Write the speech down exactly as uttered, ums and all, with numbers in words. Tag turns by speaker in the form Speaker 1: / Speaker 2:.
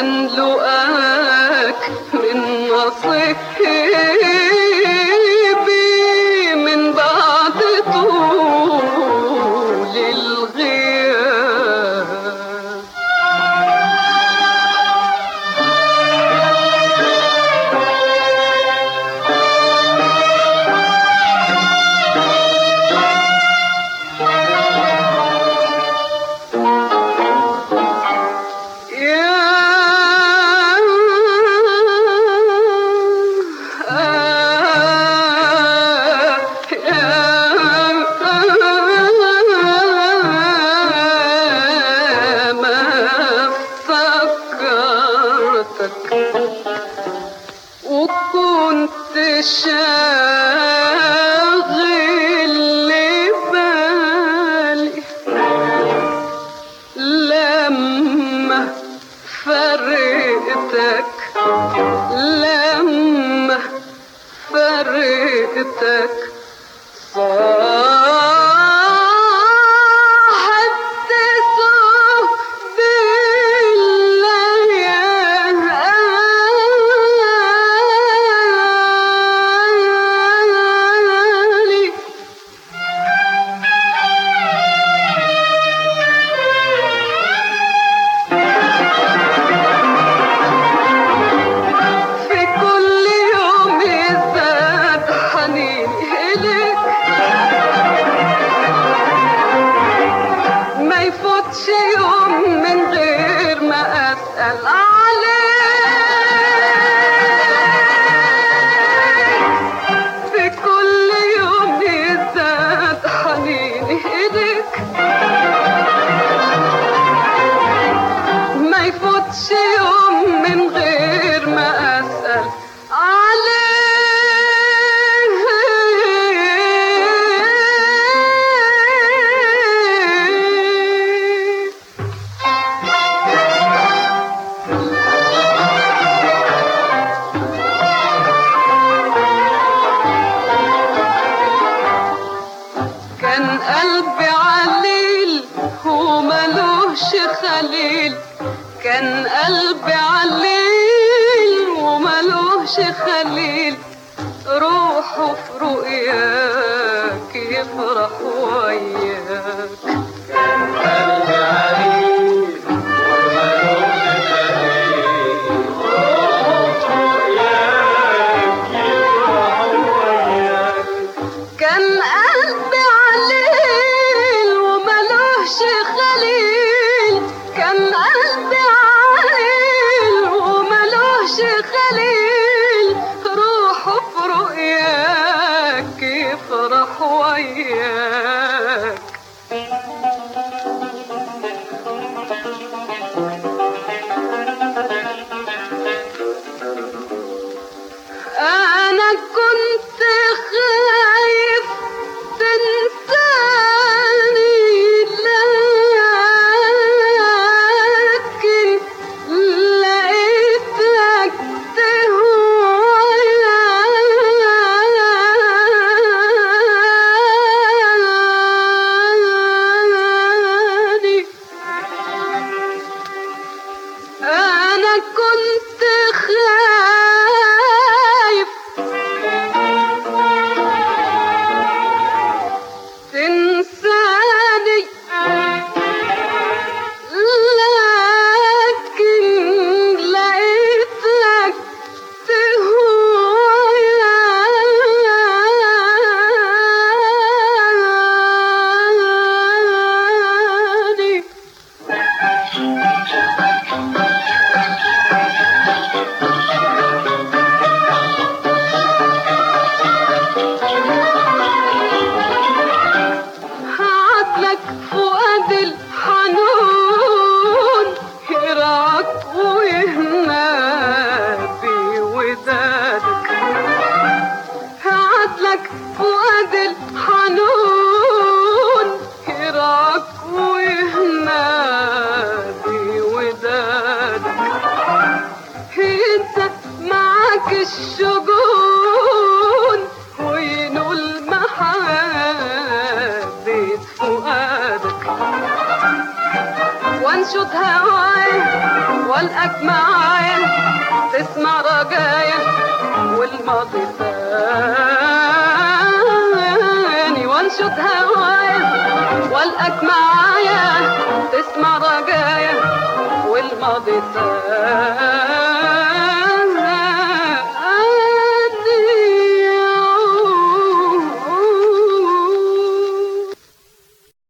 Speaker 1: كان لقاك من نصيبي من بعد طول الغياب. وكنت شاغل بالي لما فرقتك لما فرقتك يوم من غير ما أسأل عليك، في كل يوم يزداد حنيني إليك، ما يفوتش يوم من غير ما أسأل كان قلبي عليل وملوش خليل، كان قلبي عليل وملوش خليل، روحه في رؤياك يفرح وياك.
Speaker 2: كان قلبي عليل وملوش خليل، روحه في رؤياك يفرح وياك.
Speaker 1: كان قلبي عليل وملوش خليل، كان قلبي عليل وملوش خليل، روحه في رؤياك يفرح وياك. أنا كنت خايف تنساني، لكن لقيتك تهواني. أنا كنت خايف تنساني، لكن لقيتك تهواني. هعدلك فؤاد الحنون يرعاك ويهنى بودادك، هعدلك فؤاد الحنون يرعاك ويهنى بودادك، ينسى معاك الشجون وينول محبة فؤادك. وانشد هوايا والقاك معايا تسمع رجايا والماضي ثاني. وانشد هوايا والقاك معايا تسمع رجايا والماضي ثاني.